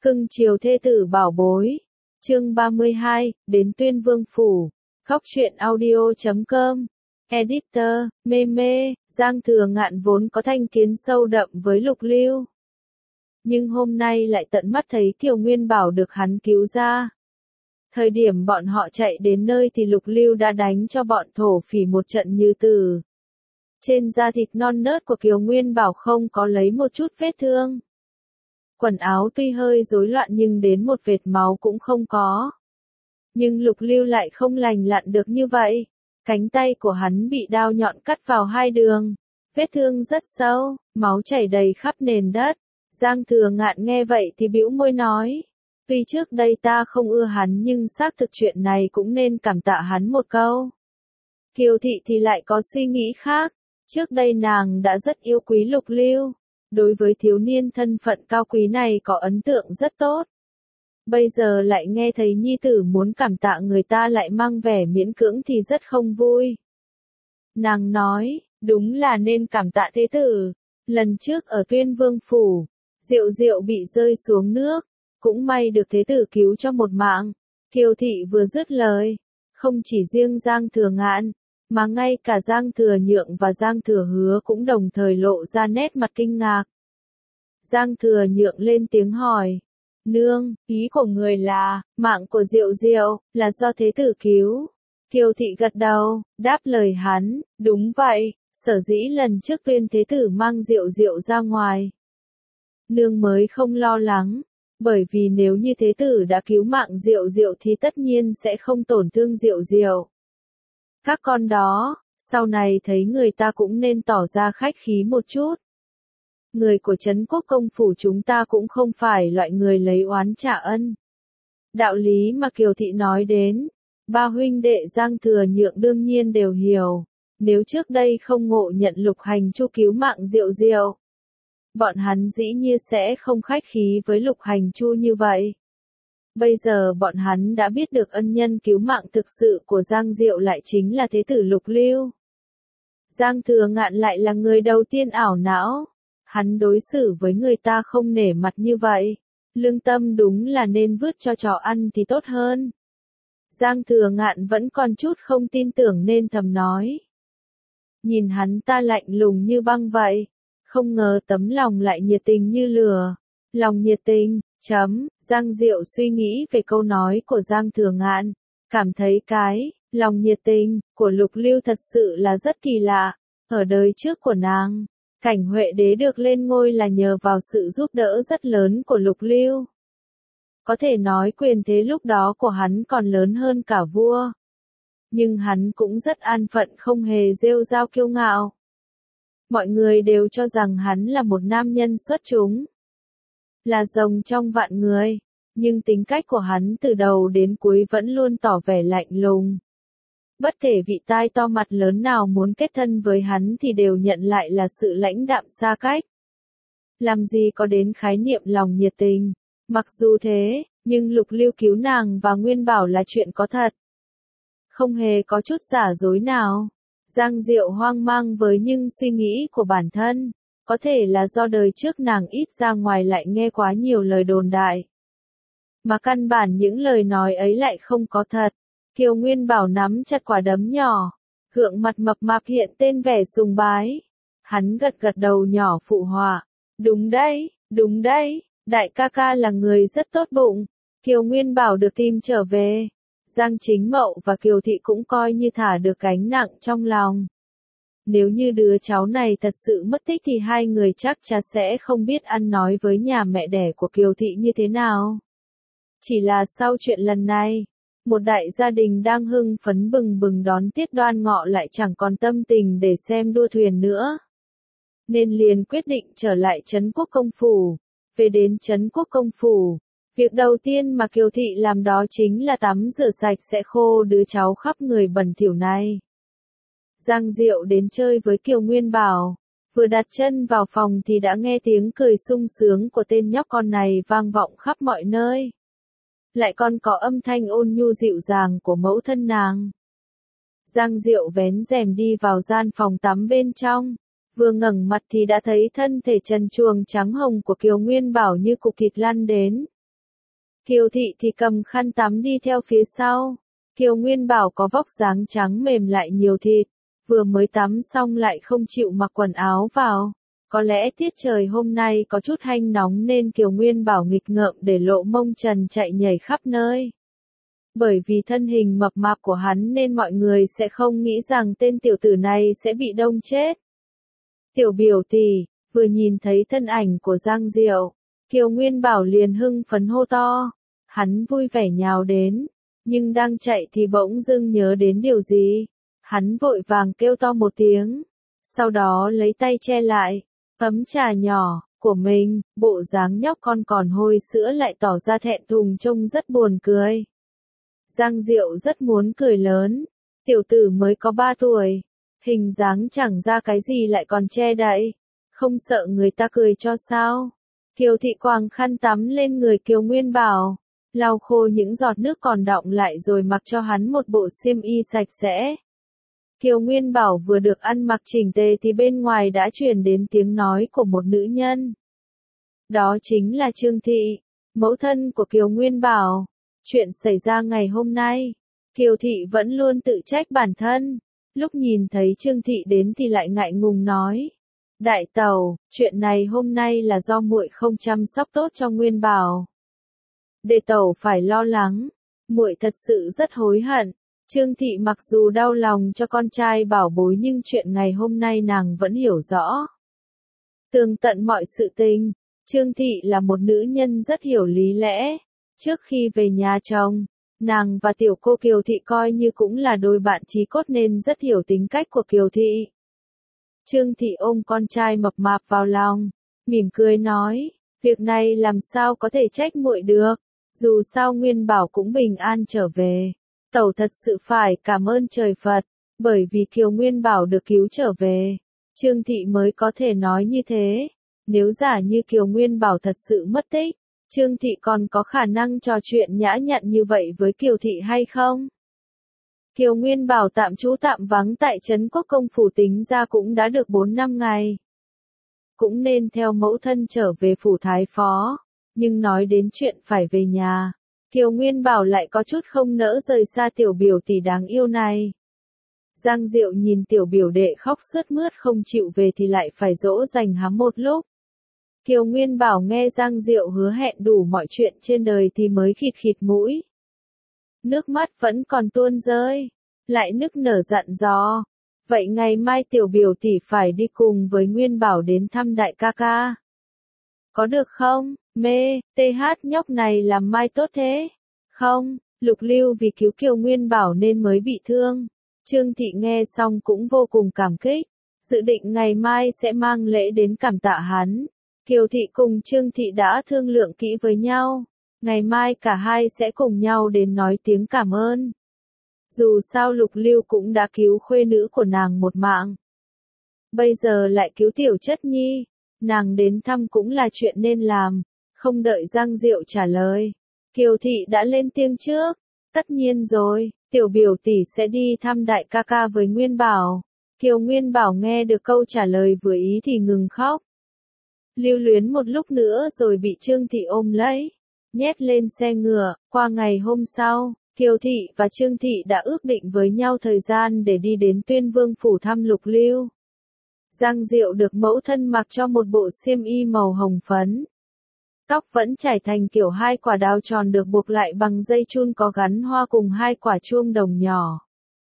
Cưng chiều thê tử bảo bối. Chương 32, đến Tuyên Vương Phủ. Góc truyện audio.com. Editor, Meme, Giang Thừa Ngạn vốn có thành kiến sâu đậm với Lục Lưu. Nhưng hôm nay lại tận mắt thấy Kiều Nguyên Bảo được hắn cứu ra. Thời điểm bọn họ chạy đến nơi thì Lục Lưu đã đánh cho bọn thổ phỉ một trận như tử. Trên da thịt non nớt của Kiều Nguyên Bảo không có lấy một chút vết thương. Quần áo tuy hơi rối loạn nhưng đến một vệt máu cũng không có. Nhưng Lục Lưu lại không lành lặn được như vậy. Cánh tay của hắn bị đao nhọn cắt vào hai đường. Vết thương rất sâu, máu chảy đầy khắp nền đất. Giang Thừa Ngạn nghe vậy thì bĩu môi nói. Tuy trước đây ta không ưa hắn nhưng xác thực chuyện này cũng nên cảm tạ hắn một câu. Kiều Thị thì lại có suy nghĩ khác. Trước đây nàng đã rất yêu quý Lục Lưu. Đối với thiếu niên thân phận cao quý này có ấn tượng rất tốt. Bây giờ lại nghe thấy nhi tử muốn cảm tạ người ta lại mang vẻ miễn cưỡng thì rất không vui. Nàng nói, đúng là nên cảm tạ thế tử. Lần trước ở Tuyên Vương Phủ, Diệu Diệu bị rơi xuống nước. Cũng may được thế tử cứu cho một mạng. Kiều Thị vừa dứt lời. Không chỉ riêng Giang Thừa Ngạn, mà ngay cả Giang Thừa Nhượng và Giang Thừa Hứa cũng đồng thời lộ ra nét mặt kinh ngạc. Giang Thừa Nhượng lên tiếng hỏi. Nương, ý của người là, mạng của Diệu Diệu, là do thế tử cứu. Kiều Thị gật đầu, đáp lời hắn, đúng vậy, sở dĩ lần trước Tuyên thế tử mang Diệu Diệu ra ngoài. Nương mới không lo lắng, bởi vì nếu như thế tử đã cứu mạng Diệu Diệu thì tất nhiên sẽ không tổn thương Diệu Diệu. Các con đó, sau này thấy người ta cũng nên tỏ ra khách khí một chút. Người của Trấn Quốc Công Phủ chúng ta cũng không phải loại người lấy oán trả ân. Đạo lý mà Kiều Thị nói đến, ba huynh đệ Giang Thừa Nhượng đương nhiên đều hiểu. Nếu trước đây không ngộ nhận Lục Hành Chu cứu mạng Diệu Diệu, bọn hắn dĩ nhiên sẽ không khách khí với Lục Hành Chu như vậy. Bây giờ bọn hắn đã biết được ân nhân cứu mạng thực sự của Giang Diệu lại chính là thế tử Lục Lưu. Giang Thừa Ngạn lại là người đầu tiên ảo não. Hắn đối xử với người ta không nể mặt như vậy. Lương tâm đúng là nên vứt cho chó ăn thì tốt hơn. Giang Thừa Ngạn vẫn còn chút không tin tưởng nên thầm nói. Nhìn hắn ta lạnh lùng như băng vậy. Không ngờ tấm lòng lại nhiệt tình như lửa. Lòng nhiệt tình, Giang Diệu suy nghĩ về câu nói của Giang Thừa Ngạn. Cảm thấy cái, lòng nhiệt tình, của Lục Lưu thật sự là rất kỳ lạ. Ở đời trước của nàng, Cảnh Huệ Đế được lên ngôi là nhờ vào sự giúp đỡ rất lớn của Lục Lưu. Có thể nói quyền thế lúc đó của hắn còn lớn hơn cả vua. Nhưng hắn cũng rất an phận không hề rêu rao kiêu ngạo. Mọi người đều cho rằng hắn là một nam nhân xuất chúng. Là rồng trong vạn người. Nhưng tính cách của hắn từ đầu đến cuối vẫn luôn tỏ vẻ lạnh lùng. Bất kể vị tai to mặt lớn nào muốn kết thân với hắn thì đều nhận lại là sự lãnh đạm xa cách. Làm gì có đến khái niệm lòng nhiệt tình. Mặc dù thế, nhưng Lục Lưu cứu nàng và Nguyên Bảo là chuyện có thật. Không hề có chút giả dối nào. Giang Diệu hoang mang với những suy nghĩ của bản thân. Có thể là do đời trước nàng ít ra ngoài lại nghe quá nhiều lời đồn đại. Mà căn bản những lời nói ấy lại không có thật. Kiều Nguyên Bảo nắm chặt quả đấm nhỏ. Gượng mặt mập mạp hiện tên vẻ sùng bái. Hắn gật gật đầu nhỏ phụ họa. Đúng đấy, đại ca ca là người rất tốt bụng. Kiều Nguyên Bảo được tìm trở về. Giang Chính Mậu và Kiều Thị cũng coi như thả được gánh nặng trong lòng. Nếu như đứa cháu này thật sự mất tích thì hai người chắc chắn sẽ không biết ăn nói với nhà mẹ đẻ của Kiều Thị như thế nào. Chỉ là sau chuyện lần này, một đại gia đình đang hưng phấn bừng bừng đón Tiết Đoan Ngọ lại chẳng còn tâm tình để xem đua thuyền nữa. Nên liền quyết định trở lại Trấn Quốc Công Phủ. Về đến Trấn Quốc Công Phủ, việc đầu tiên mà Kiều Thị làm đó chính là tắm rửa sạch sẽ khô đứa cháu khắp người bẩn thỉu này. Giang Diệu đến chơi với Kiều Nguyên Bảo. Vừa đặt chân vào phòng thì đã nghe tiếng cười sung sướng của tên nhóc con này vang vọng khắp mọi nơi. Lại còn có âm thanh ôn nhu dịu dàng của mẫu thân nàng. Giang Diệu vén rèm đi vào gian phòng tắm bên trong. Vừa ngẩng mặt thì đã thấy thân thể trần truồng trắng hồng của Kiều Nguyên Bảo như cục thịt lăn đến. Kiều Thị thì cầm khăn tắm đi theo phía sau. Kiều Nguyên Bảo có vóc dáng trắng mềm lại nhiều thịt, vừa mới tắm xong lại không chịu mặc quần áo vào. Có lẽ tiết trời hôm nay có chút hanh nóng nên Kiều Nguyên Bảo nghịch ngợm để lộ mông trần chạy nhảy khắp nơi. Bởi vì thân hình mập mạp của hắn nên mọi người sẽ không nghĩ rằng tên tiểu tử này sẽ bị đông chết. Tiểu biểu tỷ, vừa nhìn thấy thân ảnh của Giang Diệu, Kiều Nguyên Bảo liền hưng phấn hô to. Hắn vui vẻ nhào đến, nhưng đang chạy thì bỗng dưng nhớ đến điều gì. Hắn vội vàng kêu to một tiếng, sau đó lấy tay che lại ấm trà nhỏ của mình, bộ dáng nhóc con còn hôi sữa lại tỏ ra thẹn thùng trông rất buồn cười. Giang Diệu rất muốn cười lớn, tiểu tử mới có 3 tuổi, hình dáng chẳng ra cái gì lại còn che đậy, không sợ người ta cười cho sao. Kiều Thị quàng khăn tắm lên người Kiều Nguyên Bảo, lau khô những giọt nước còn đọng lại rồi mặc cho hắn một bộ xiêm y sạch sẽ. Kiều Nguyên Bảo vừa được ăn mặc chỉnh tề thì bên ngoài đã truyền đến tiếng nói của một nữ nhân. Đó chính là Trương Thị, mẫu thân của Kiều Nguyên Bảo. Chuyện xảy ra ngày hôm nay, Kiều Thị vẫn luôn tự trách bản thân. Lúc nhìn thấy Trương Thị đến thì lại ngại ngùng nói. Đại tẩu, chuyện này hôm nay là do muội không chăm sóc tốt cho Nguyên Bảo. Để tẩu phải lo lắng, muội thật sự rất hối hận. Trương Thị mặc dù đau lòng cho con trai bảo bối nhưng chuyện ngày hôm nay nàng vẫn hiểu rõ. Tường tận mọi sự tình, Trương Thị là một nữ nhân rất hiểu lý lẽ. Trước khi về nhà chồng, nàng và tiểu cô Kiều Thị coi như cũng là đôi bạn chí cốt nên rất hiểu tính cách của Kiều Thị. Trương Thị ôm con trai mập mạp vào lòng, mỉm cười nói, việc này làm sao có thể trách muội được, dù sao Nguyên Bảo cũng bình an trở về. Tẩu thật sự phải cảm ơn trời Phật, bởi vì Kiều Nguyên Bảo được cứu trở về, Trương Thị mới có thể nói như thế. Nếu giả như Kiều Nguyên Bảo thật sự mất tích, Trương Thị còn có khả năng trò chuyện nhã nhặn như vậy với Kiều Thị hay không? Kiều Nguyên Bảo tạm trú tạm vắng tại Trấn Quốc Công phủ tính ra cũng đã được 4 năm ngày. Cũng nên theo mẫu thân trở về phủ thái phó, nhưng nói đến chuyện phải về nhà, Kiều Nguyên Bảo lại có chút không nỡ rời xa tiểu biểu tỷ đáng yêu này. Giang Diệu nhìn tiểu biểu đệ khóc sướt mướt không chịu về thì lại phải dỗ dành hắn một lúc. Kiều Nguyên Bảo nghe Giang Diệu hứa hẹn đủ mọi chuyện trên đời thì mới khịt khịt mũi. Nước mắt vẫn còn tuôn rơi, lại nức nở dặn dò. Vậy ngày mai tiểu biểu tỷ phải đi cùng với Nguyên Bảo đến thăm đại ca ca. Có được không? Mê, TH nhóc này làm mai tốt thế. Không, Lục Lưu vì cứu Kiều Nguyên Bảo nên mới bị thương. Trương Thị nghe xong cũng vô cùng cảm kích, dự định ngày mai sẽ mang lễ đến cảm tạ hắn. Kiều Thị cùng Trương Thị đã thương lượng kỹ với nhau, ngày mai cả hai sẽ cùng nhau đến nói tiếng cảm ơn. Dù sao Lục Lưu cũng đã cứu khuê nữ của nàng một mạng. Bây giờ lại cứu tiểu chất nhi, nàng đến thăm cũng là chuyện nên làm. Không đợi Giang Diệu trả lời, Kiều Thị đã lên tiếng trước. Tất nhiên rồi, tiểu biểu tỷ sẽ đi thăm đại ca ca với Nguyên Bảo. Kiều Nguyên Bảo nghe được câu trả lời vừa ý thì ngừng khóc. Lưu luyến một lúc nữa rồi bị Trương Thị ôm lấy, nhét lên xe ngựa. Qua ngày hôm sau, Kiều Thị và Trương Thị đã ước định với nhau thời gian để đi đến Tuyên Vương phủ thăm Lục Lưu. Giang Diệu được mẫu thân mặc cho một bộ xiêm y màu hồng phấn. Tóc vẫn chải thành kiểu 2 quả đao tròn được buộc lại bằng dây chun có gắn hoa cùng 2 quả chuông đồng nhỏ.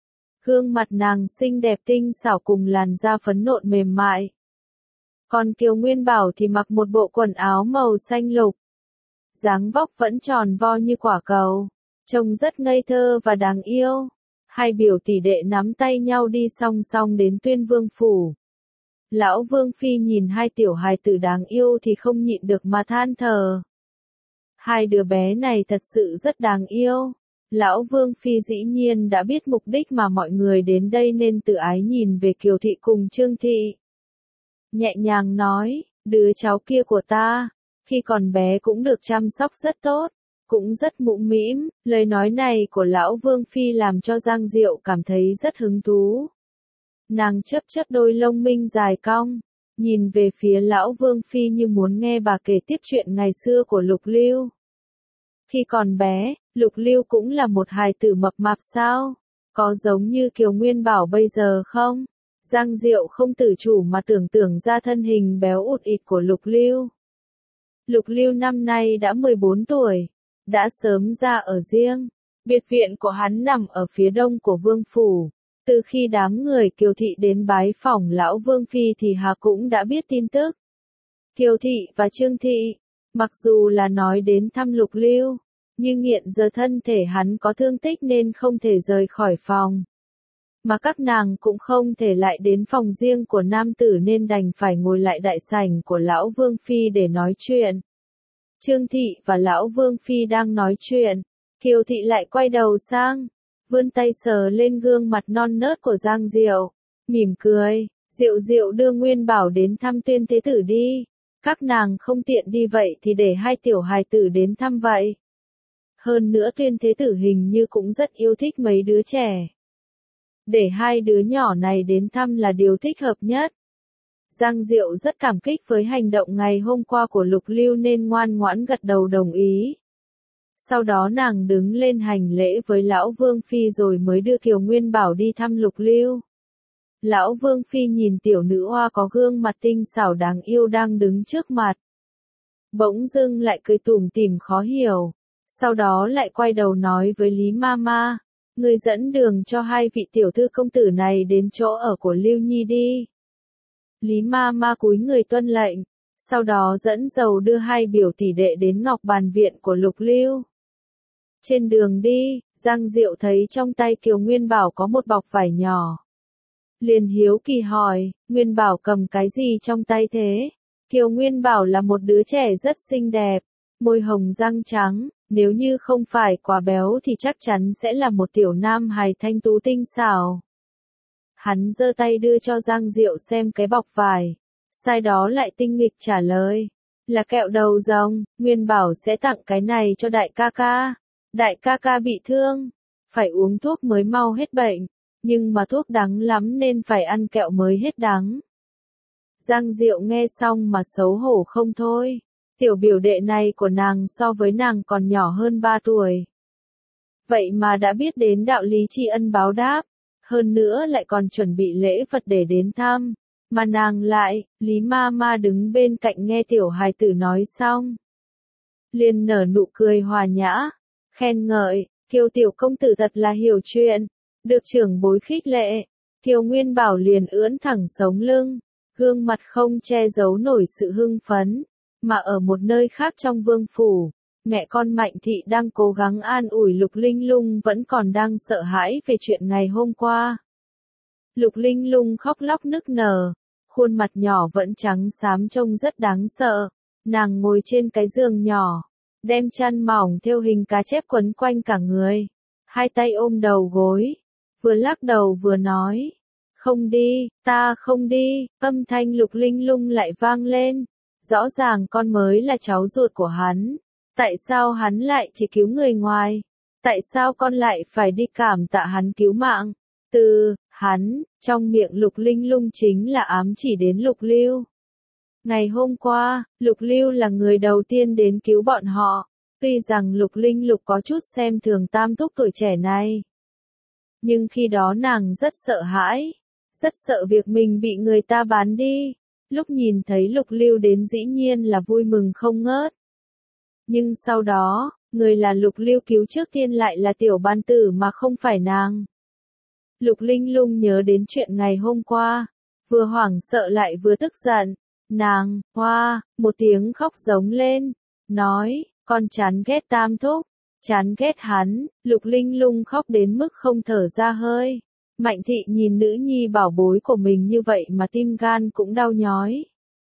Gương mặt nàng xinh đẹp tinh xảo cùng làn da phấn nộn mềm mại. Còn Kiều Nguyên Bảo thì mặc một bộ quần áo màu xanh lục. Dáng vóc vẫn tròn vo như quả cầu, trông rất ngây thơ và đáng yêu. Hai biểu tỷ đệ nắm tay nhau đi song song đến Tuyên Vương phủ. Lão Vương Phi nhìn hai tiểu hài tử đáng yêu thì không nhịn được mà than thở. Hai đứa bé này thật sự rất đáng yêu. Lão Vương Phi dĩ nhiên đã biết mục đích mà mọi người đến đây nên tự ái nhìn về Kiều Thị cùng Trương Thị. Nhẹ nhàng nói, đứa cháu kia của ta, khi còn bé cũng được chăm sóc rất tốt, cũng rất mũm mĩm. Lời nói này của Lão Vương Phi làm cho Giang Diệu cảm thấy rất hứng thú. Nàng chớp chớp đôi lông minh dài cong, nhìn về phía Lão Vương Phi như muốn nghe bà kể tiếp chuyện ngày xưa của Lục Lưu. Khi còn bé, Lục Lưu cũng là một hài tử mập mạp sao? Có giống như Kiều Nguyên Bảo bây giờ không? Giang Diệu không tự chủ mà tưởng tượng ra thân hình béo ụt ịt của Lục Lưu. Lục Lưu năm nay đã 14 tuổi, đã sớm ra ở riêng. Biệt viện của hắn nằm ở phía đông của Vương Phủ. Từ khi đám người Kiều Thị đến bái phỏng lão Vương Phi thì Hà cũng đã biết tin tức. Kiều Thị và Trương Thị, mặc dù là nói đến thăm Lục Lưu, nhưng hiện giờ thân thể hắn có thương tích nên không thể rời khỏi phòng. Mà các nàng cũng không thể lại đến phòng riêng của nam tử nên đành phải ngồi lại đại sảnh của lão Vương Phi để nói chuyện. Trương Thị và lão Vương Phi đang nói chuyện, Kiều Thị lại quay đầu sang, vươn tay sờ lên gương mặt non nớt của Giang Diệu, mỉm cười, Diệu Diệu đưa Nguyên Bảo đến thăm Tuyên Thế Tử đi, các nàng không tiện đi vậy thì để hai tiểu hài tử đến thăm vậy. Hơn nữa Tuyên Thế Tử hình như cũng rất yêu thích mấy đứa trẻ. Để hai đứa nhỏ này đến thăm là điều thích hợp nhất. Giang Diệu rất cảm kích với hành động ngày hôm qua của Lục Lưu nên ngoan ngoãn gật đầu đồng ý. Sau đó nàng đứng lên hành lễ với lão Vương Phi rồi mới đưa Kiều Nguyên Bảo đi thăm Lục Lưu. Lão Vương Phi nhìn tiểu nữ hoa có gương mặt tinh xảo đáng yêu đang đứng trước mặt. Bỗng dưng lại cười tủm tỉm khó hiểu. Sau đó lại quay đầu nói với Lý Mama, người dẫn đường cho hai vị tiểu thư công tử này đến chỗ ở của Lưu Nhi đi. Lý Mama cúi người tuân lệnh, sau đó dẫn dầu đưa hai biểu tỷ đệ đến ngọc bàn viện của Lục Lưu. Trên đường đi, Giang Diệu thấy trong tay Kiều Nguyên Bảo có một bọc vải nhỏ. Liền hiếu kỳ hỏi, Nguyên Bảo cầm cái gì trong tay thế? Kiều Nguyên Bảo là một đứa trẻ rất xinh đẹp, môi hồng răng trắng, nếu như không phải quá béo thì chắc chắn sẽ là một tiểu nam hài thanh tú tinh xảo. Hắn giơ tay đưa cho Giang Diệu xem cái bọc vải, sau đó lại tinh nghịch trả lời, là kẹo đầu rồng, Nguyên Bảo sẽ tặng cái này cho đại ca ca. Đại ca ca bị thương, phải uống thuốc mới mau hết bệnh, nhưng mà thuốc đắng lắm nên phải ăn kẹo mới hết đắng. Giang Diệu nghe xong mà xấu hổ không thôi, tiểu biểu đệ này của nàng so với nàng còn nhỏ hơn 3 tuổi. Vậy mà đã biết đến đạo lý tri ân báo đáp, hơn nữa lại còn chuẩn bị lễ vật để đến thăm, mà nàng lại, Lý Mama đứng bên cạnh nghe tiểu hài tử nói xong. Liền nở nụ cười hòa nhã, khen ngợi, Kiều tiểu công tử thật là hiểu chuyện, được trưởng bối khích lệ. Kiều Nguyên Bảo liền ưỡn thẳng sống lưng, gương mặt không che giấu nổi sự hưng phấn, mà ở một nơi khác trong vương phủ, mẹ con Mạnh Thị đang cố gắng an ủi Lục Linh Lung vẫn còn đang sợ hãi về chuyện ngày hôm qua. Lục Linh Lung khóc lóc nức nở, khuôn mặt nhỏ vẫn trắng xám trông rất đáng sợ, nàng ngồi trên cái giường nhỏ, đem chăn mỏng thêu hình cá chép quấn quanh cả người, hai tay ôm đầu gối, vừa lắc đầu vừa nói, không đi, ta không đi, âm thanh Lục Linh Lung lại vang lên, rõ ràng con mới là cháu ruột của hắn, tại sao hắn lại chỉ cứu người ngoài, tại sao con lại phải đi cảm tạ hắn cứu mạng, hắn, trong miệng Lục Linh Lung chính là ám chỉ đến Lục Lưu. Ngày hôm qua, Lục Lưu là người đầu tiên đến cứu bọn họ, tuy rằng Lục Linh Lung có chút xem thường tam thúc tuổi trẻ này. Nhưng khi đó nàng rất sợ hãi, rất sợ việc mình bị người ta bán đi, lúc nhìn thấy Lục Lưu đến dĩ nhiên là vui mừng không ngớt. Nhưng sau đó, người là Lục Lưu cứu trước tiên lại là tiểu ban tử mà không phải nàng. Lục Linh Lung nhớ đến chuyện ngày hôm qua, vừa hoảng sợ lại vừa tức giận, nàng, một tiếng khóc giống lên, nói, con chán ghét tam thúc, chán ghét hắn, Lục Linh Lung khóc đến mức không thở ra hơi. Mạnh Thị nhìn nữ nhi bảo bối của mình như vậy mà tim gan cũng đau nhói.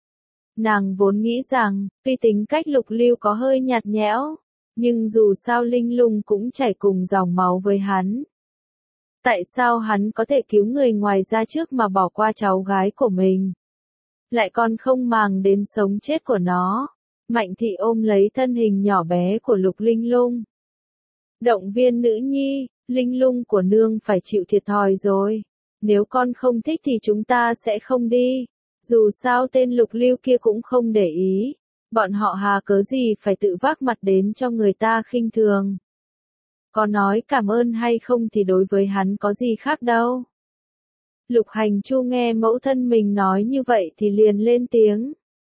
Nàng vốn nghĩ rằng, tuy tính cách Lục Lưu có hơi nhạt nhẽo, nhưng dù sao Linh Lung cũng chảy cùng dòng máu với hắn. Tại sao hắn có thể cứu người ngoài ra trước mà bỏ qua cháu gái của mình? Lại còn không màng đến sống chết của nó. Mạnh Thị ôm lấy thân hình nhỏ bé của Lục Linh Lung. Động viên nữ nhi, Linh Lung của nương phải chịu thiệt thòi rồi. Nếu con không thích thì chúng ta sẽ không đi. Dù sao tên Lục Lưu kia cũng không để ý. Bọn họ hà cớ gì phải tự vác mặt đến cho người ta khinh thường. Có nói cảm ơn hay không thì đối với hắn có gì khác đâu. Lục Hành Chu nghe mẫu thân mình nói như vậy thì liền lên tiếng.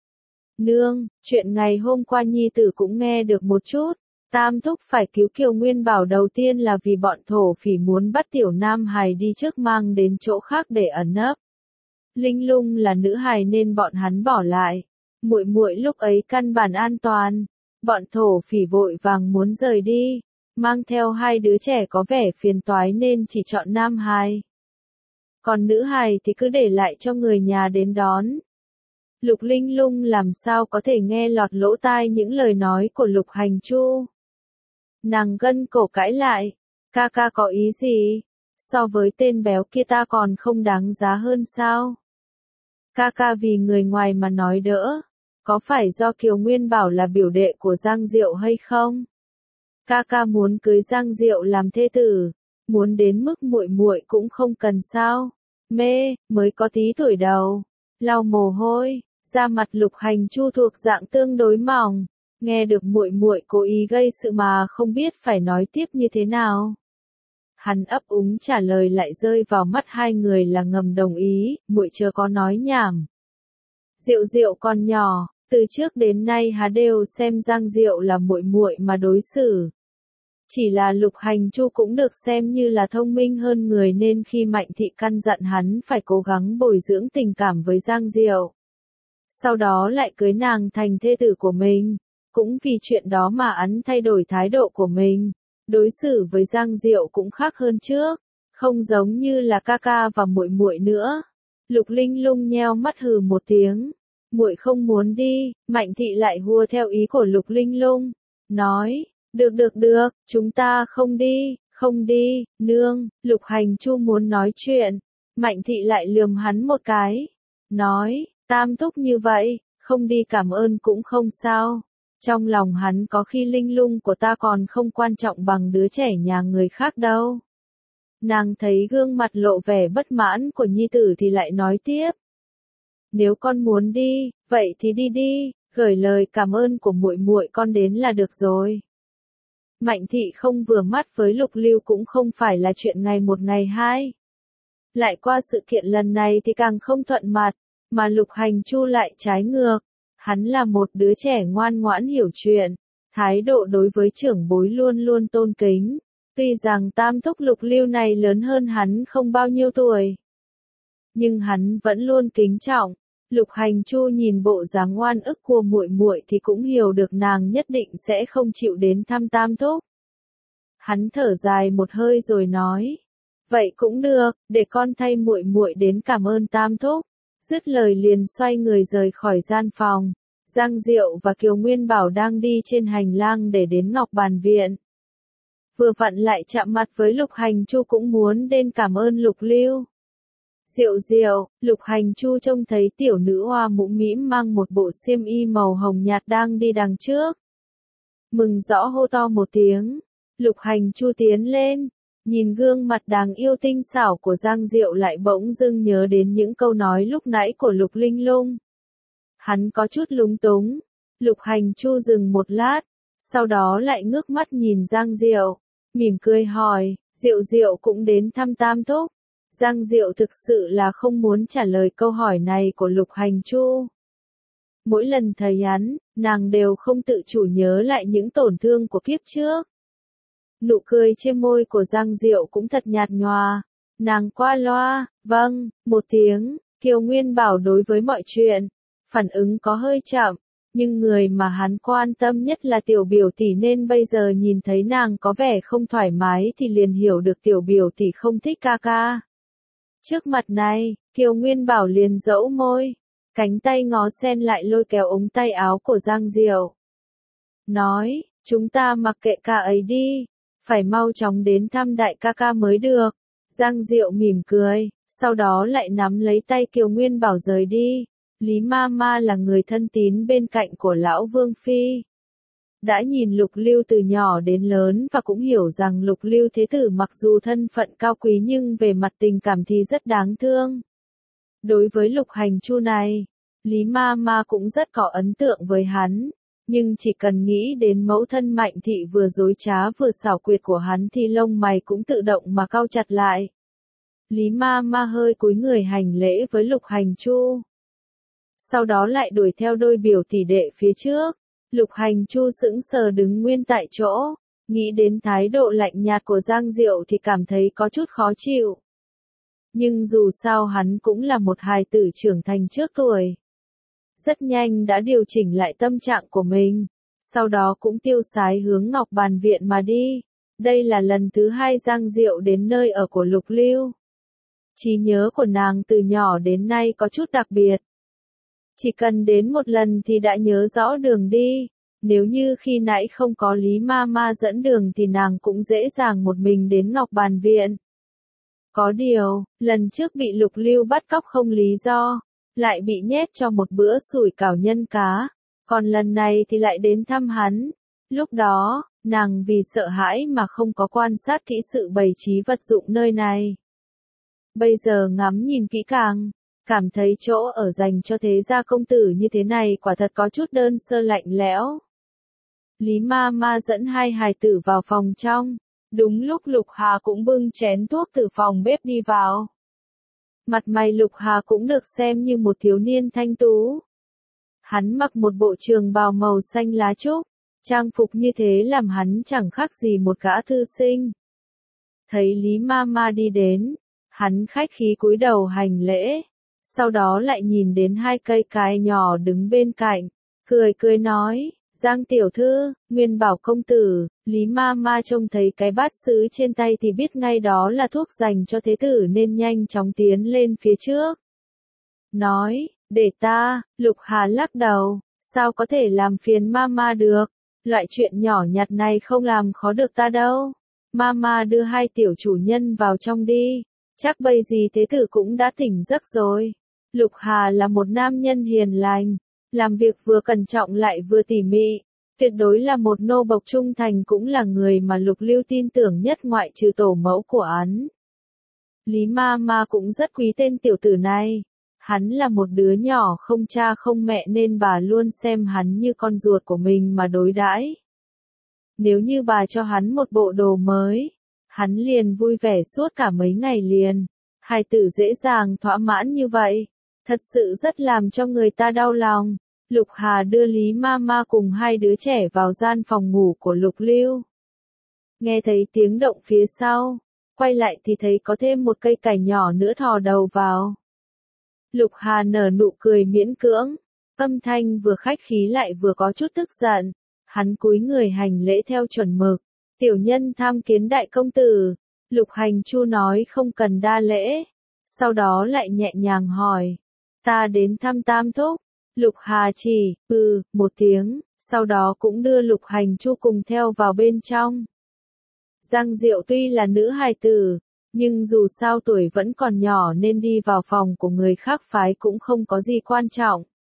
Nương, chuyện ngày hôm qua nhi tử cũng nghe được một chút. Tam thúc phải cứu Kiều Nguyên Bảo đầu tiên là vì bọn thổ phỉ muốn bắt tiểu nam hài đi trước mang đến chỗ khác để ẩn nấp. Linh Lung là nữ hài nên bọn hắn bỏ lại. Muội muội lúc ấy căn bản an toàn. Bọn thổ phỉ vội vàng muốn rời đi, mang theo hai đứa trẻ có vẻ phiền toái nên chỉ chọn nam hài. Còn nữ hài thì cứ để lại cho người nhà đến đón. Lục Linh Lung làm sao có thể nghe lọt lỗ tai những lời nói của Lục Hành Chu. Nàng gân cổ cãi lại, ca ca có ý gì? So với tên béo kia ta còn không đáng giá hơn sao? Ca ca vì người ngoài mà nói đỡ, có phải do Kiều Nguyên Bảo là biểu đệ của Giang Diệu hay không? Ca ca muốn cưới Giang Diệu làm thê tử, muốn đến mức muội muội cũng không cần sao? Mê, mới có tí tuổi đầu, lau mồ hôi, da mặt Lục Hành Chu thuộc dạng tương đối mỏng, nghe được muội muội cố ý gây sự mà không biết phải nói tiếp như thế nào. Hắn ấp úng trả lời lại rơi vào mắt hai người là ngầm đồng ý, muội chớ có nói nhảm. Diệu Diệu còn nhỏ, từ trước đến nay hắn đều xem Giang Diệu là muội muội mà đối xử. Chỉ là Lục Hành Chu cũng được xem như là thông minh hơn người nên khi Mạnh Thị căn dặn hắn phải cố gắng bồi dưỡng tình cảm với Giang Diệu. Sau đó lại cưới nàng thành thê tử của mình, cũng vì chuyện đó mà hắn thay đổi thái độ của mình. Đối xử với Giang Diệu cũng khác hơn trước, không giống như là ca ca và muội muội nữa. Lục Linh Lung nheo mắt hừ một tiếng, muội không muốn đi, Mạnh Thị lại hùa theo ý của Lục Linh Lung, nói, được, chúng ta không đi, nương. Lục Hành Chu muốn nói chuyện, Mạnh Thị lại lườm hắn một cái, nói, tam thúc như vậy, không đi cảm ơn cũng không sao. Trong lòng hắn có khi Linh Lung của ta còn không quan trọng bằng đứa trẻ nhà người khác đâu. Nàng thấy gương mặt lộ vẻ bất mãn của nhi tử thì lại nói tiếp. Nếu con muốn đi, vậy thì đi, gửi lời cảm ơn của muội muội con đến là được rồi. Mạnh Thị không vừa mắt với Lục Lưu cũng không phải là chuyện ngày một ngày hai. Lại qua sự kiện lần này thì càng không thuận mặt, mà Lục Hành Chu lại trái ngược. Hắn là một đứa trẻ ngoan ngoãn hiểu chuyện, thái độ đối với trưởng bối luôn luôn tôn kính. Tuy rằng tam thúc Lục Lưu này lớn hơn hắn không bao nhiêu tuổi, nhưng hắn vẫn luôn kính trọng. Lục Hành Chu nhìn bộ dáng ngoan ức của muội muội thì cũng hiểu được nàng nhất định sẽ không chịu đến thăm tam thúc. Hắn thở dài một hơi rồi nói, vậy cũng được, để con thay muội muội đến cảm ơn tam thúc. Dứt lời liền xoay người rời khỏi gian phòng. Giang Diệu và Kiều Nguyên Bảo đang đi trên hành lang để đến Ngọc Bàn Viện. Vừa vặn lại chạm mặt với Lục Hành Chu cũng muốn đến cảm ơn Lục Lưu. Diệu, Lục Hành Chu trông thấy tiểu nữ hoa mũm mĩm mang một bộ xiêm y màu hồng nhạt đang đi đằng trước. Mừng rõ hô to một tiếng. Lục Hành Chu tiến lên, nhìn gương mặt đáng yêu tinh xảo của Giang Diệu lại bỗng dưng nhớ đến những câu nói lúc nãy của Lục Linh Lung. Hắn có chút lúng túng. Lục Hành Chu dừng một lát, sau đó lại ngước mắt nhìn Giang Diệu, mỉm cười hỏi, Diệu cũng đến thăm tam thúc. Giang Diệu thực sự là không muốn trả lời câu hỏi này của Lục Hành Chu. Mỗi lần thấy hắn, nàng đều không tự chủ nhớ lại những tổn thương của kiếp trước. Nụ cười trên môi của Giang Diệu cũng thật nhạt nhòa. Nàng qua loa, vâng, một tiếng. Kiều Nguyên Bảo đối với mọi chuyện, phản ứng có hơi chậm, nhưng người mà hắn quan tâm nhất là tiểu biểu tỷ nên bây giờ nhìn thấy nàng có vẻ không thoải mái thì liền hiểu được tiểu biểu tỷ không thích ca ca. Trước mặt này, Kiều Nguyên Bảo liền dẫu môi, cánh tay ngó sen lại lôi kéo ống tay áo của Giang Diệu. Nói, chúng ta mặc kệ ca ấy đi, phải mau chóng đến thăm đại ca ca mới được. Giang Diệu mỉm cười, sau đó lại nắm lấy tay Kiều Nguyên Bảo rời đi. Lý Mama là người thân tín bên cạnh của lão Vương Phi. Đã nhìn Lục Lưu từ nhỏ đến lớn và cũng hiểu rằng Lục Lưu thế tử mặc dù thân phận cao quý nhưng về mặt tình cảm thì rất đáng thương. Đối với Lục Hành Chu này, Lý Ma Ma cũng rất có ấn tượng với hắn, nhưng chỉ cần nghĩ đến mẫu thân Mạnh Thị vừa dối trá vừa xảo quyệt của hắn thì lông mày cũng tự động mà cau chặt lại. Lý Ma Ma hơi cúi người hành lễ với Lục Hành Chu. Sau đó lại đuổi theo đôi biểu tỷ đệ phía trước. Lục Hành Chu sững sờ đứng nguyên tại chỗ, nghĩ đến thái độ lạnh nhạt của Giang Diệu thì cảm thấy có chút khó chịu. Nhưng dù sao hắn cũng là một hài tử trưởng thành trước tuổi. Rất nhanh đã điều chỉnh lại tâm trạng của mình, sau đó cũng tiêu sái hướng Ngọc Bàn Viện mà đi. Đây là lần thứ hai Giang Diệu đến nơi ở của Lục Lưu. Trí nhớ của nàng từ nhỏ đến nay có chút đặc biệt. Chỉ cần đến một lần thì đã nhớ rõ đường đi, nếu như khi nãy không có Lý Ma Ma dẫn đường thì nàng cũng dễ dàng một mình đến Ngọc Bàn Viện. Có điều, lần trước bị Lục Lưu bắt cóc không lý do, lại bị nhét cho một bữa sủi cảo nhân cá, còn lần này thì lại đến thăm hắn. Lúc đó, nàng vì sợ hãi mà không có quan sát kỹ sự bày trí vật dụng nơi này. Bây giờ ngắm nhìn kỹ càng, cảm thấy chỗ ở dành cho thế gia công tử như thế này quả thật có chút đơn sơ lạnh lẽo. Lý Ma Ma dẫn hai hài tử vào phòng trong, đúng lúc Lục Hà cũng bưng chén thuốc từ phòng bếp đi vào. Mặt mày Lục Hà cũng được xem như một thiếu niên thanh tú. Hắn mặc một bộ trường bào màu xanh lá trúc, trang phục như thế làm hắn chẳng khác gì một gã thư sinh. Thấy Lý Ma Ma đi đến, hắn khách khí cúi đầu hành lễ, sau đó lại nhìn đến hai cây cài nhỏ đứng bên cạnh, cười cười nói, Giang tiểu thư, Nguyên Bảo công tử. Lý Ma Ma trông thấy cái bát sứ trên tay thì biết ngay đó là thuốc dành cho thế tử nên nhanh chóng tiến lên phía trước. Nói, để ta. Lục Hà lắc đầu, sao có thể làm phiền Mama được, loại chuyện nhỏ nhặt này không làm khó được ta đâu. Mama đưa hai tiểu chủ nhân vào trong đi, chắc bây giờ thế tử cũng đã tỉnh giấc rồi. Lục Hà là một nam nhân hiền lành, làm việc vừa cẩn trọng lại vừa tỉ mỉ, tuyệt đối là một nô bộc trung thành, cũng là người mà Lục Lưu tin tưởng nhất ngoại trừ tổ mẫu của hắn. Lý Ma Ma cũng rất quý tên tiểu tử này. Hắn là một đứa nhỏ không cha không mẹ nên bà luôn xem hắn như con ruột của mình mà đối đãi. Nếu như bà cho hắn một bộ đồ mới, hắn liền vui vẻ suốt cả mấy ngày liền. Hài tử dễ dàng thỏa mãn như vậy, thật sự rất làm cho người ta đau lòng. Lục Hà đưa Lý Ma Ma cùng hai đứa trẻ vào gian phòng ngủ của Lục Lưu. Nghe thấy tiếng động phía sau, quay lại thì thấy có thêm một cây cải nhỏ nữa thò đầu vào. Lục Hà nở nụ cười miễn cưỡng, âm thanh vừa khách khí lại vừa có chút tức giận. Hắn cúi người hành lễ theo chuẩn mực. Tiểu nhân tham kiến đại công tử. Lục Hành Chu nói không cần đa lễ. Sau đó lại nhẹ nhàng hỏi, ta đến thăm Tam thúc. Lục Hà chỉ, một tiếng, sau đó cũng đưa Lục Hành Chu cùng theo vào bên trong. Giang Diệu tuy là nữ hài tử, nhưng dù sao tuổi vẫn còn nhỏ nên đi vào phòng của người khác phái cũng không có gì quan trọng.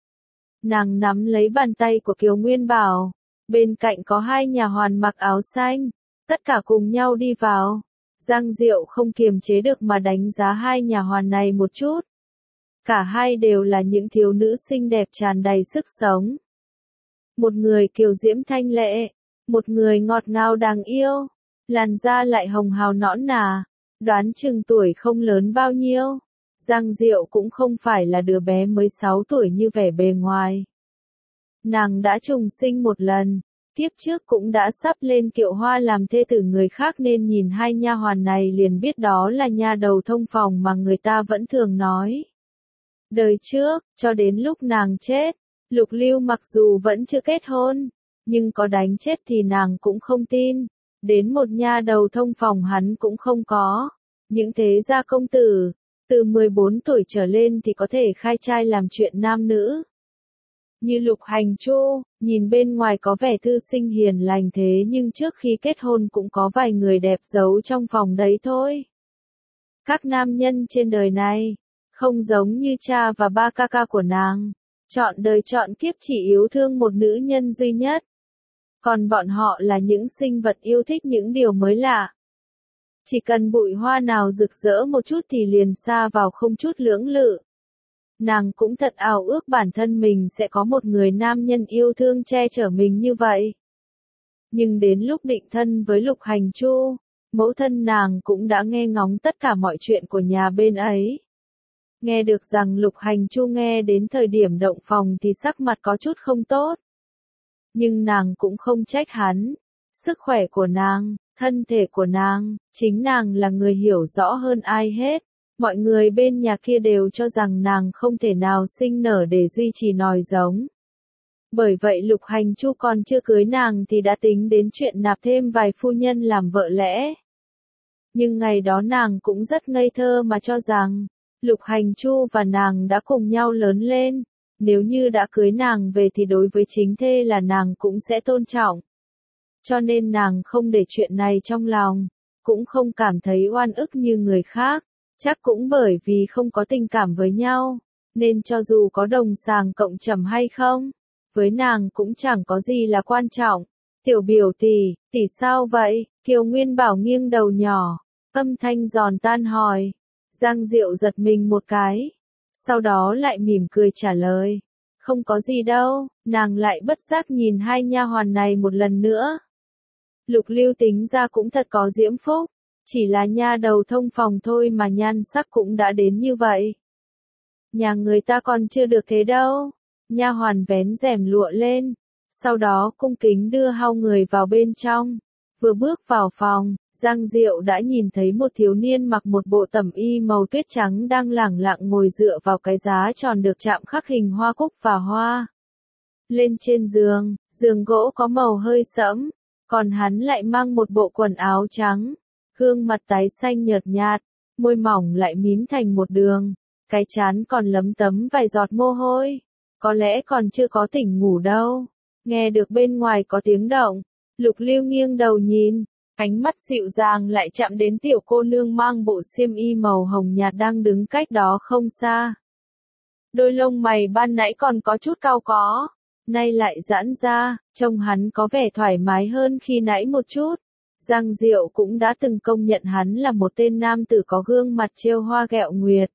Nàng nắm lấy bàn tay của Kiều Nguyên Bảo, bên cạnh có hai nhà hoàn mặc áo xanh, tất cả cùng nhau đi vào. Giang Diệu không kiềm chế được mà đánh giá hai nhà hoàn này một chút. Cả hai đều là những thiếu nữ xinh đẹp tràn đầy sức sống. Một người kiều diễm thanh lệ, một người ngọt ngào đáng yêu, làn da lại hồng hào nõn nà, đoán chừng tuổi không lớn bao nhiêu. Giang Diệu cũng không phải là đứa bé mới 6 tuổi như vẻ bề ngoài. Nàng đã trùng sinh một lần, kiếp trước cũng đã sắp lên kiệu hoa làm thê tử người khác nên nhìn hai nha hoàn này liền biết đó là nha đầu thông phòng mà người ta vẫn thường nói. Đời trước, cho đến lúc nàng chết, Lục Lưu mặc dù vẫn chưa kết hôn, nhưng có đánh chết thì nàng cũng không tin. Đến một nha đầu thông phòng hắn cũng không có. Những thế gia công tử, từ 14 tuổi trở lên thì có thể khai trai làm chuyện nam nữ. Như Lục Hành Chu, nhìn bên ngoài có vẻ thư sinh hiền lành thế nhưng trước khi kết hôn cũng có vài người đẹp giấu trong phòng đấy thôi. Các nam nhân trên đời này, không giống như cha và ba ca ca của nàng, chọn đời chọn kiếp chỉ yêu thương một nữ nhân duy nhất. Còn bọn họ là những sinh vật yêu thích những điều mới lạ. Chỉ cần bụi hoa nào rực rỡ một chút thì liền sa vào không chút lưỡng lự. Nàng cũng thật ao ước bản thân mình sẽ có một người nam nhân yêu thương che chở mình như vậy. Nhưng đến lúc định thân với Lục Hành Chu, mẫu thân nàng cũng đã nghe ngóng tất cả mọi chuyện của nhà bên ấy. Nghe được rằng Lục Hành Chu nghe đến thời điểm động phòng thì sắc mặt có chút không tốt. Nhưng nàng cũng không trách hắn. Sức khỏe của nàng, thân thể của nàng, chính nàng là người hiểu rõ hơn ai hết. Mọi người bên nhà kia đều cho rằng nàng không thể nào sinh nở để duy trì nòi giống. Bởi vậy Lục Hành Chu còn chưa cưới nàng thì đã tính đến chuyện nạp thêm vài phu nhân làm vợ lẽ. Nhưng ngày đó nàng cũng rất ngây thơ mà cho rằng, Lục Hành Chu và nàng đã cùng nhau lớn lên, nếu như đã cưới nàng về thì đối với chính thê là nàng cũng sẽ tôn trọng. Cho nên nàng không để chuyện này trong lòng, cũng không cảm thấy oan ức như người khác, chắc cũng bởi vì không có tình cảm với nhau, nên cho dù có đồng sàng cộng trầm hay không, với nàng cũng chẳng có gì là quan trọng. Tiểu biểu tỷ sao vậy? Kiều Nguyên Bảo nghiêng đầu nhỏ, âm thanh giòn tan hỏi. Giang Diệu giật mình một cái, sau đó lại mỉm cười trả lời. Không có gì đâu, nàng lại bất giác nhìn hai nha hoàn này một lần nữa. Lục Lưu tính ra cũng thật có diễm phúc, chỉ là nha đầu thông phòng thôi mà nhan sắc cũng đã đến như vậy. Nhà người ta còn chưa được thế đâu. Nha hoàn vén rèm lụa lên, sau đó cung kính đưa hao người vào bên trong. Vừa bước vào phòng, Giang Diệu đã nhìn thấy một thiếu niên mặc một bộ tẩm y màu tuyết trắng đang lẳng lặng ngồi dựa vào cái giá tròn được chạm khắc hình hoa cúc và hoa. Lên trên giường, giường gỗ có màu hơi sẫm, còn hắn lại mang một bộ quần áo trắng, gương mặt tái xanh nhợt nhạt, môi mỏng lại mím thành một đường, cái trán còn lấm tấm vài giọt mồ hôi, có lẽ còn chưa có tỉnh ngủ đâu. Nghe được bên ngoài có tiếng động, Lục Lưu nghiêng đầu nhìn, ánh mắt dịu dàng lại chạm đến tiểu cô nương mang bộ xiêm y màu hồng nhạt đang đứng cách đó không xa. Đôi lông mày ban nãy còn có chút cau có, nay lại giãn ra, trông hắn có vẻ thoải mái hơn khi nãy một chút. Giang Diệu cũng đã từng công nhận hắn là một tên nam tử có gương mặt trêu hoa ghẹo nguyệt.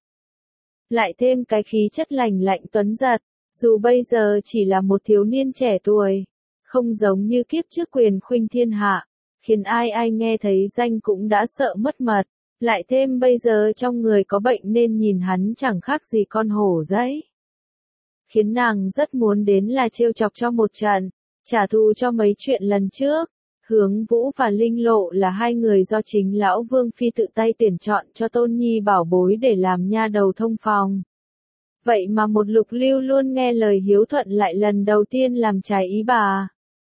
Lại thêm cái khí chất lành lạnh tuấn giật, dù bây giờ chỉ là một thiếu niên trẻ tuổi, không giống như kiếp trước quyền khuynh thiên hạ, khiến ai ai nghe thấy danh cũng đã sợ mất mật. Lại thêm bây giờ trong người có bệnh nên nhìn hắn chẳng khác gì con hổ giấy. Khiến nàng rất muốn đến là trêu chọc cho một trận, trả thù cho mấy chuyện lần trước. Hướng Vũ và Linh Lộ là hai người do chính lão Vương Phi tự tay tuyển chọn cho Tôn Nhi bảo bối để làm nha đầu thông phòng. Vậy mà một Lục Lưu luôn nghe lời hiếu thuận lại lần đầu tiên làm trái ý bà.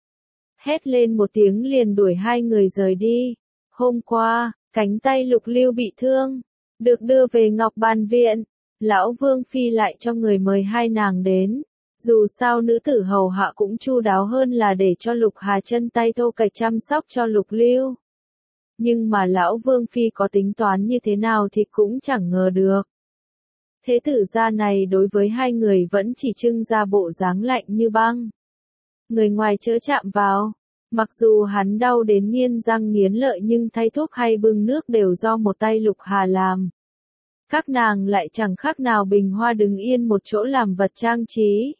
Hét lên một tiếng liền đuổi hai người rời đi. Hôm qua, cánh tay Lục Lưu bị thương, được đưa về Ngọc Bàn Viện. Lão Vương Phi lại cho người mời hai nàng đến. Dù sao nữ tử hầu hạ cũng chu đáo hơn là để cho Lục Hà chân tay thô cạch chăm sóc cho Lục Lưu. Nhưng mà lão Vương Phi có tính toán như thế nào thì cũng chẳng ngờ được. Thế tử gia này đối với hai người vẫn chỉ trưng ra bộ dáng lạnh như băng. Người ngoài chớ chạm vào. Mặc dù hắn đau đến nghiến răng nghiến lợi nhưng thay thuốc hay bưng nước đều do một tay Lục Hà làm. Các nàng lại chẳng khác nào bình hoa đứng yên một chỗ làm vật trang trí.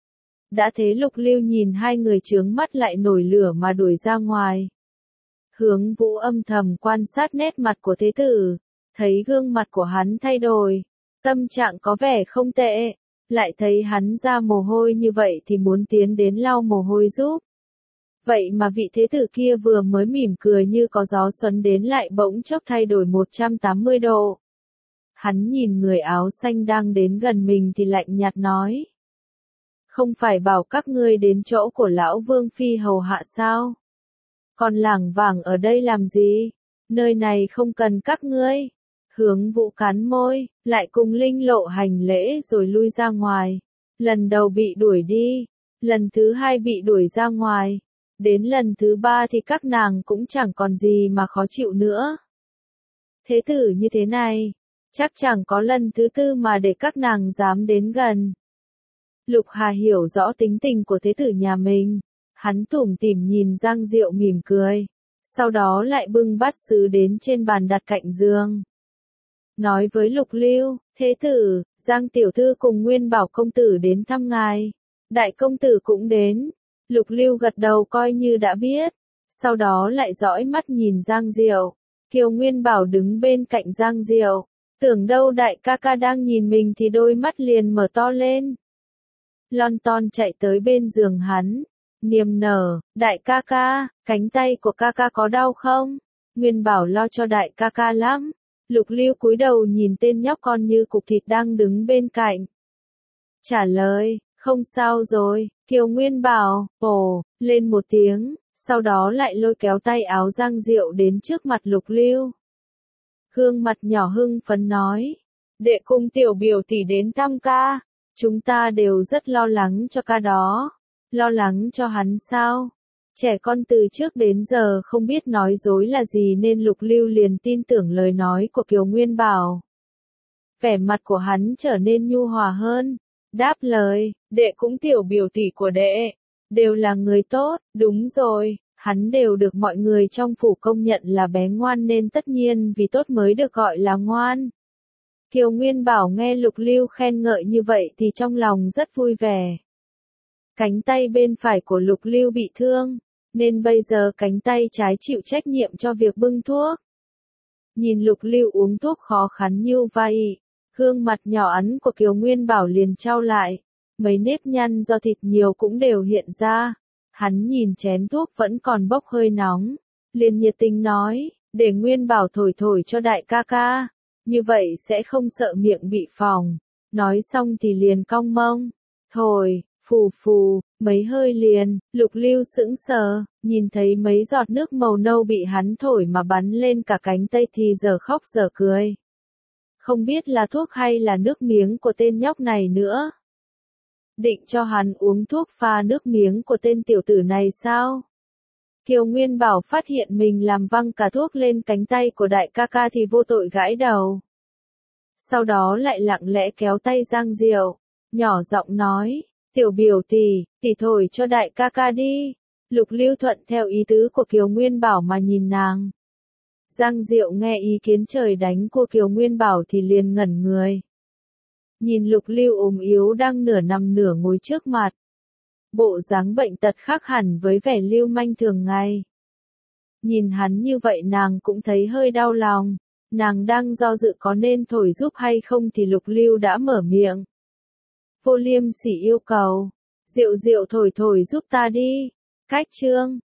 Đã thế Lục Lưu nhìn hai người chướng mắt lại nổi lửa mà đuổi ra ngoài. Hướng Vũ âm thầm quan sát nét mặt của thế tử, thấy gương mặt của hắn thay đổi, tâm trạng có vẻ không tệ, lại thấy hắn ra mồ hôi như vậy thì muốn tiến đến lau mồ hôi giúp. Vậy mà vị thế tử kia vừa mới mỉm cười như có gió xuân đến lại bỗng chốc thay đổi 180 độ. Hắn nhìn người áo xanh đang đến gần mình thì lạnh nhạt nói. Không phải bảo các ngươi đến chỗ của lão Vương Phi hầu hạ sao? Còn lảng vảng ở đây làm gì? Nơi này không cần các ngươi. Hướng Vũ cắn môi, lại cùng Linh Lộ hành lễ rồi lui ra ngoài. Lần đầu bị đuổi đi, lần thứ hai bị đuổi ra ngoài. Đến lần thứ ba thì các nàng cũng chẳng còn gì mà khó chịu nữa. Thế tử như thế này, chắc chẳng có lần thứ tư mà để các nàng dám đến gần. Lục Hà hiểu rõ tính tình của thế tử nhà mình. Hắn tủm tỉm nhìn Giang Diệu mỉm cười. Sau đó lại bưng bát sứ đến trên bàn đặt cạnh giường. Nói với Lục Lưu, thế tử, Giang tiểu thư cùng Nguyên Bảo công tử đến thăm ngài. Đại công tử cũng đến. Lục Lưu gật đầu coi như đã biết. Sau đó lại dõi mắt nhìn Giang Diệu. Kiều Nguyên Bảo đứng bên cạnh Giang Diệu. Tưởng đâu đại ca ca đang nhìn mình thì đôi mắt liền mở to lên. Lon ton chạy tới bên giường hắn. Niềm nở, đại ca ca, cánh tay của ca ca có đau không? Nguyên Bảo lo cho đại ca ca lắm. Lục Lưu cúi đầu nhìn tên nhóc con như cục thịt đang đứng bên cạnh. Trả lời, không sao rồi, Kiều Nguyên Bảo, ồ, lên một tiếng, sau đó lại lôi kéo tay áo Giang Diệu đến trước mặt Lục Lưu. Gương mặt nhỏ hưng phấn nói, đệ cùng tiểu biểu tỷ đến thăm ca, chúng ta đều rất lo lắng cho ca đó. Lo lắng cho hắn sao? Trẻ con từ trước đến giờ không biết nói dối là gì nên Lục Lưu liền tin tưởng lời nói của Kiều Nguyên Bảo. Vẻ mặt của hắn trở nên nhu hòa hơn. Đáp lời, đệ cũng tiểu biểu tỷ của đệ. Đều là người tốt, đúng rồi, hắn đều được mọi người trong phủ công nhận là bé ngoan nên tất nhiên vì tốt mới được gọi là ngoan. Kiều Nguyên Bảo nghe Lục Lưu khen ngợi như vậy thì trong lòng rất vui vẻ. Cánh tay bên phải của Lục Lưu bị thương, nên bây giờ cánh tay trái chịu trách nhiệm cho việc bưng thuốc. Nhìn Lục Lưu uống thuốc khó khăn như vậy, gương mặt nhỏ ắn của Kiều Nguyên Bảo liền trao lại, mấy nếp nhăn do thịt nhiều cũng đều hiện ra. Hắn nhìn chén thuốc vẫn còn bốc hơi nóng, liền nhiệt tình nói, để Nguyên Bảo thổi thổi cho đại ca ca, như vậy sẽ không sợ miệng bị phỏng. Nói xong thì liền cong mông, thổi. Phù phù, mấy hơi liền, Lục Lưu sững sờ, nhìn thấy mấy giọt nước màu nâu bị hắn thổi mà bắn lên cả cánh tay thì giờ khóc giờ cười. Không biết là thuốc hay là nước miếng của tên nhóc này nữa. Định cho hắn uống thuốc pha nước miếng của tên tiểu tử này sao? Kiều Nguyên Bảo phát hiện mình làm văng cả thuốc lên cánh tay của đại ca ca thì vô tội gãi đầu. Sau đó lại lặng lẽ kéo tay Giang Diệu, nhỏ giọng nói. Tiểu biểu tỷ, tỷ thổi cho đại ca ca đi. Lục Lưu thuận theo ý tứ của Kiều Nguyên Bảo mà nhìn nàng. Giang Diệu nghe ý kiến trời đánh của Kiều Nguyên Bảo thì liền ngẩn người. Nhìn Lục Lưu ốm yếu đang nửa nằm nửa ngồi trước mặt. Bộ dáng bệnh tật khác hẳn với vẻ lưu manh thường ngày. Nhìn hắn như vậy nàng cũng thấy hơi đau lòng. Nàng đang do dự có nên thổi giúp hay không thì Lục Lưu đã mở miệng. Vô Liêm Sỉ yêu cầu, Diệu Diệu thổi thổi giúp ta đi. Cách chương